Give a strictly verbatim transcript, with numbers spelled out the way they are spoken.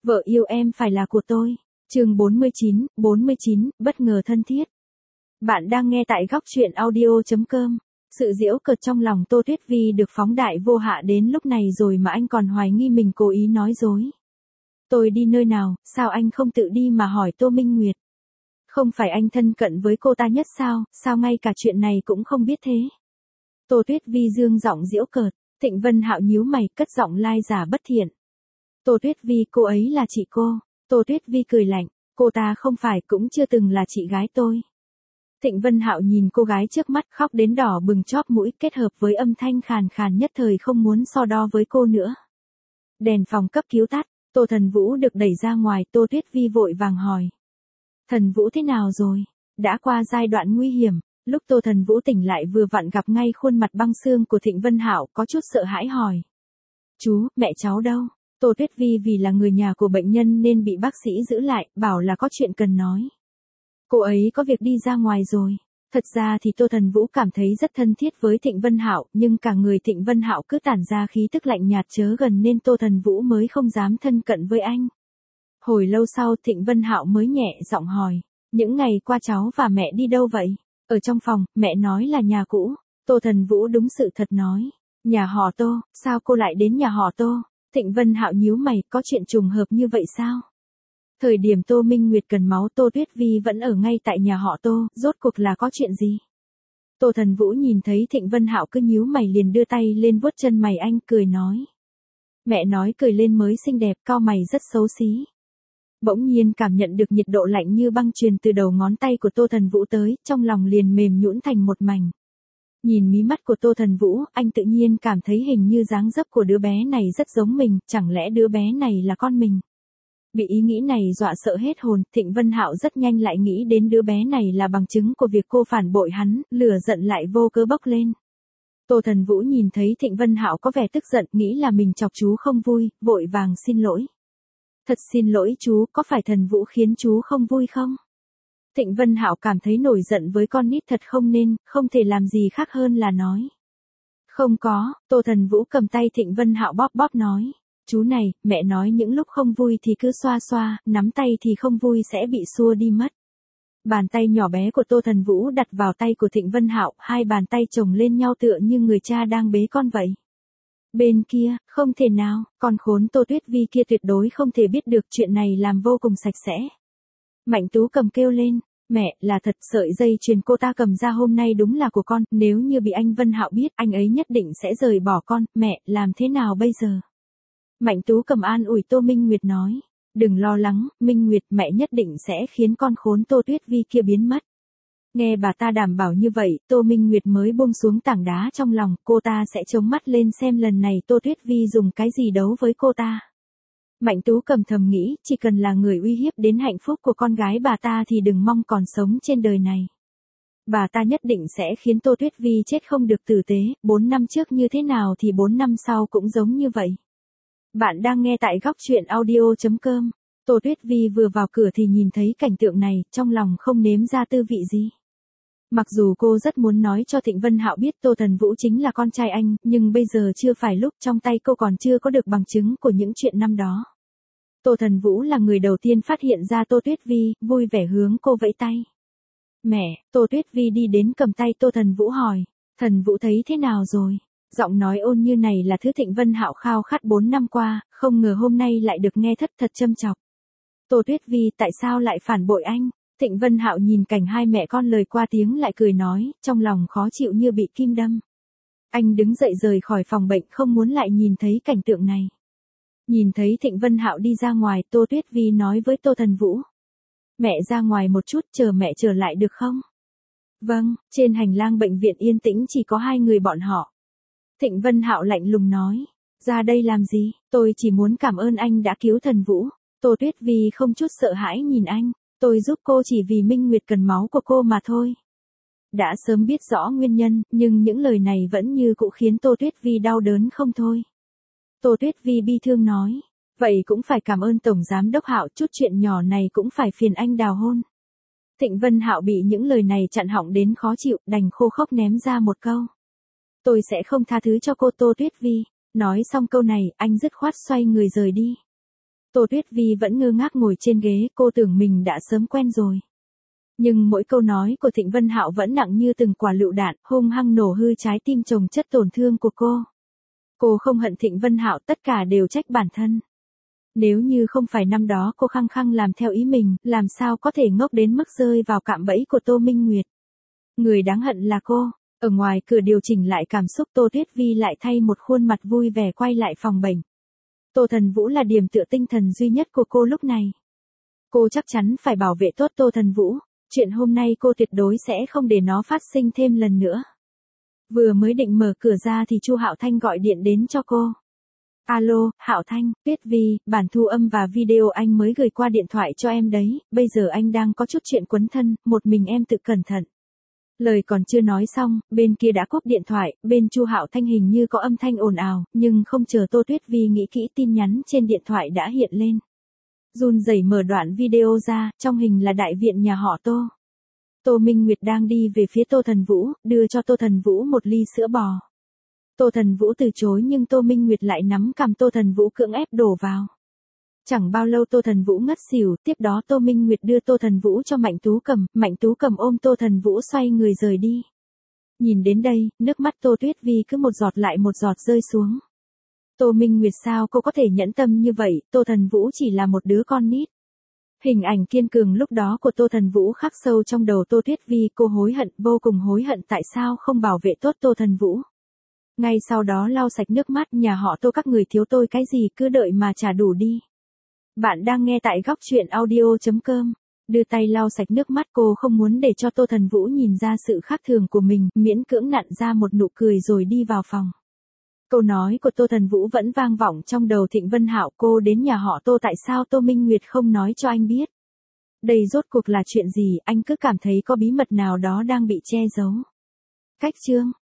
Vợ yêu em phải là của tôi. Chương bốn mươi chín, bốn mươi chín, bất ngờ thân thiết. Bạn đang nghe tại góc truyện audio chấm com. Sự giễu cợt trong lòng Tô Tuyết Vi được phóng đại vô hạ đến lúc này rồi mà anh còn hoài nghi mình cố ý nói dối. Tôi đi nơi nào, sao anh không tự đi mà hỏi Tô Minh Nguyệt? Không phải anh thân cận với cô ta nhất sao, sao ngay cả chuyện này cũng không biết thế? Tô Tuyết Vi dương giọng giễu cợt, Thịnh Vân Hạo nhíu mày cất giọng lai giả bất thiện. Tô Tuyết Vi, cô ấy là chị cô. Tô Tuyết Vi cười lạnh, cô ta không phải cũng chưa từng là chị gái tôi. Thịnh Vân Hạo nhìn cô gái trước mắt khóc đến đỏ bừng chóp mũi kết hợp với âm thanh khàn khàn nhất thời không muốn so đo với cô nữa. Đèn phòng cấp cứu tắt, Tô Thần Vũ được đẩy ra ngoài, Tô Tuyết Vi vội vàng hỏi. Thần Vũ thế nào rồi? Đã qua giai đoạn nguy hiểm, lúc Tô Thần Vũ tỉnh lại vừa vặn gặp ngay khuôn mặt băng xương của Thịnh Vân Hạo có chút sợ hãi hỏi. Chú, mẹ cháu đâu? Tô Tuyết Vi vì là người nhà của bệnh nhân nên bị bác sĩ giữ lại, bảo là có chuyện cần nói. Cô ấy có việc đi ra ngoài rồi. Thật ra thì Tô Thần Vũ cảm thấy rất thân thiết với Thịnh Vân Hạo, nhưng cả người Thịnh Vân Hạo cứ tản ra khí tức lạnh nhạt chớ gần nên Tô Thần Vũ mới không dám thân cận với anh. Hồi lâu sau Thịnh Vân Hạo mới nhẹ giọng hỏi, những ngày qua cháu và mẹ đi đâu vậy? Ở trong phòng, mẹ nói là nhà cũ. Tô Thần Vũ đúng sự thật nói, nhà họ Tô, sao cô lại đến nhà họ Tô? Thịnh Vân Hạo nhíu mày, có chuyện trùng hợp như vậy sao? Thời điểm Tô Minh Nguyệt cần máu Tô Tuyết Vi vẫn ở ngay tại nhà họ Tô, rốt cuộc là có chuyện gì? Tô Thần Vũ nhìn thấy Thịnh Vân Hạo cứ nhíu mày liền đưa tay lên vuốt chân mày anh cười nói. Mẹ nói cười lên mới xinh đẹp, cau mày rất xấu xí. Bỗng nhiên cảm nhận được nhiệt độ lạnh như băng truyền từ đầu ngón tay của Tô Thần Vũ tới, trong lòng liền mềm nhũn thành một mảnh. Nhìn mí mắt của Tô Thần Vũ, anh tự nhiên cảm thấy hình như dáng dấp của đứa bé này rất giống mình, chẳng lẽ đứa bé này là con mình? Bị ý nghĩ này dọa sợ hết hồn, Thịnh Vân Hạo rất nhanh lại nghĩ đến đứa bé này là bằng chứng của việc cô phản bội hắn, lửa giận lại vô cớ bốc lên. Tô Thần Vũ nhìn thấy Thịnh Vân Hạo có vẻ tức giận, nghĩ là mình chọc chú không vui, vội vàng xin lỗi. Thật xin lỗi chú, có phải Thần Vũ khiến chú không vui không? Thịnh Vân Hạo cảm thấy nổi giận với con nít thật không nên, không thể làm gì khác hơn là nói. Không có, Tô Thần Vũ cầm tay Thịnh Vân Hạo bóp bóp nói. Chú này, mẹ nói những lúc không vui thì cứ xoa xoa, nắm tay thì không vui sẽ bị xua đi mất. Bàn tay nhỏ bé của Tô Thần Vũ đặt vào tay của Thịnh Vân Hạo, hai bàn tay chồng lên nhau tựa như người cha đang bế con vậy. Bên kia, không thể nào, con khốn Tô Tuyết Vi kia tuyệt đối không thể biết được chuyện này làm vô cùng sạch sẽ. Mạnh Tú cầm kêu lên, mẹ, là thật, sợi dây chuyền cô ta cầm ra hôm nay đúng là của con, nếu như bị anh Vân Hạo biết, anh ấy nhất định sẽ rời bỏ con, mẹ, làm thế nào bây giờ? Mạnh Tú cầm an ủi Tô Minh Nguyệt nói, đừng lo lắng, Minh Nguyệt, mẹ nhất định sẽ khiến con khốn Tô Tuyết Vi kia biến mất. Nghe bà ta đảm bảo như vậy, Tô Minh Nguyệt mới buông xuống tảng đá trong lòng, cô ta sẽ chống mắt lên xem lần này Tô Tuyết Vi dùng cái gì đấu với cô ta. Mạnh Tú cầm thầm nghĩ, chỉ cần là người uy hiếp đến hạnh phúc của con gái bà ta thì đừng mong còn sống trên đời này. Bà ta nhất định sẽ khiến Tô Tuyết Vi chết không được tử tế, bốn năm trước như thế nào thì bốn năm sau cũng giống như vậy. Bạn đang nghe tại góc truyện audio chấm com. Tô Tuyết Vi vừa vào cửa thì nhìn thấy cảnh tượng này, trong lòng không nếm ra tư vị gì. Mặc dù cô rất muốn nói cho Thịnh Vân Hạo biết Tô Thần Vũ chính là con trai anh, nhưng bây giờ chưa phải lúc, trong tay cô còn chưa có được bằng chứng của những chuyện năm đó. Tô Thần Vũ là người đầu tiên phát hiện ra Tô Tuyết Vi, vui vẻ hướng cô vẫy tay. Mẹ, Tô Tuyết Vi đi đến cầm tay Tô Thần Vũ hỏi, Thần Vũ thấy thế nào rồi? Giọng nói ôn như này là thứ Thịnh Vân Hạo khao khát bốn năm qua, không ngờ hôm nay lại được nghe thất thật châm chọc. Tô Tuyết Vi, tại sao lại phản bội anh? Thịnh Vân Hạo nhìn cảnh hai mẹ con lời qua tiếng lại cười nói, trong lòng khó chịu như bị kim đâm. Anh đứng dậy rời khỏi phòng bệnh không muốn lại nhìn thấy cảnh tượng này. Nhìn thấy Thịnh Vân Hạo đi ra ngoài, Tô Tuyết Vi nói với Tô Thần Vũ. Mẹ ra ngoài một chút, chờ mẹ trở lại được không? Vâng, trên hành lang bệnh viện yên tĩnh chỉ có hai người bọn họ. Thịnh Vân Hạo lạnh lùng nói, ra đây làm gì, tôi chỉ muốn cảm ơn anh đã cứu Thần Vũ. Tô Tuyết Vi không chút sợ hãi nhìn anh, tôi giúp cô chỉ vì Minh Nguyệt cần máu của cô mà thôi. Đã sớm biết rõ nguyên nhân, nhưng những lời này vẫn như cũ khiến Tô Tuyết Vi đau đớn không thôi. Tô Tuyết Vi bi thương nói, vậy cũng phải cảm ơn Tổng Giám Đốc Hạo, chút chuyện nhỏ này cũng phải phiền anh đào hôn. Thịnh Vân Hạo bị những lời này chặn họng đến khó chịu, đành khô khốc ném ra một câu. Tôi sẽ không tha thứ cho cô Tô Tuyết Vi. Nói xong câu này, anh dứt khoát xoay người rời đi. Tô Tuyết Vi vẫn ngơ ngác ngồi trên ghế, cô tưởng mình đã sớm quen rồi. Nhưng mỗi câu nói của Thịnh Vân Hạo vẫn nặng như từng quả lựu đạn, hung hăng nổ hư trái tim chồng chất tổn thương của cô. Cô không hận Thịnh Vân Hạo, tất cả đều trách bản thân. Nếu như không phải năm đó cô khăng khăng làm theo ý mình, làm sao có thể ngốc đến mức rơi vào cạm bẫy của Tô Minh Nguyệt. Người đáng hận là cô. Ở ngoài cửa điều chỉnh lại cảm xúc, Tô Tuyết Vi lại thay một khuôn mặt vui vẻ quay lại phòng bệnh. Tô Thần Vũ là điểm tựa tinh thần duy nhất của cô lúc này. Cô chắc chắn phải bảo vệ tốt Tô Thần Vũ. Chuyện hôm nay cô tuyệt đối sẽ không để nó phát sinh thêm lần nữa. Vừa mới định mở cửa ra thì Chu Hạo Thanh gọi điện đến cho cô. Alo, Hạo Thanh, Tuyết Vi, bản thu âm và video anh mới gửi qua điện thoại cho em đấy, bây giờ anh đang có chút chuyện quấn thân, một mình em tự cẩn thận. Lời còn chưa nói xong, bên kia đã cúp điện thoại, bên Chu Hạo Thanh hình như có âm thanh ồn ào, nhưng không chờ Tô Tuyết Vi nghĩ kỹ tin nhắn trên điện thoại đã hiện lên. Run rẩy mở đoạn video ra, trong hình là đại viện nhà họ Tô. Tô Minh Nguyệt đang đi về phía Tô Thần Vũ, đưa cho Tô Thần Vũ một ly sữa bò. Tô Thần Vũ từ chối nhưng Tô Minh Nguyệt lại nắm cằm Tô Thần Vũ cưỡng ép đổ vào. Chẳng bao lâu Tô Thần Vũ ngất xỉu, tiếp đó Tô Minh Nguyệt đưa Tô Thần Vũ cho Mạnh Tú Cầm, Mạnh Tú Cầm ôm Tô Thần Vũ xoay người rời đi. Nhìn đến đây, nước mắt Tô Tuyết Vi cứ một giọt lại một giọt rơi xuống. Tô Minh Nguyệt sao cô có thể nhẫn tâm như vậy, Tô Thần Vũ chỉ là một đứa con nít. Hình ảnh kiên cường lúc đó của Tô Thần Vũ khắc sâu trong đầu Tô Tuyết Vi, cô hối hận, vô cùng hối hận tại sao không bảo vệ tốt Tô Thần Vũ. Ngay sau đó lau sạch nước mắt, nhà họ Tô các người thiếu tôi cái gì, cứ đợi mà trả đủ đi. Bạn đang nghe tại góc truyện audio chấm com. Đưa tay lau sạch nước mắt, cô không muốn để cho Tô Thần Vũ nhìn ra sự khác thường của mình, miễn cưỡng nặn ra một nụ cười rồi đi vào phòng. Câu nói của Tô Thần Vũ vẫn vang vọng trong đầu Thịnh Vân Hạo, cô đến nhà họ Tô tại sao Tô Minh Nguyệt không nói cho anh biết. Đây rốt cuộc là chuyện gì, anh cứ cảm thấy có bí mật nào đó đang bị che giấu. Cách chương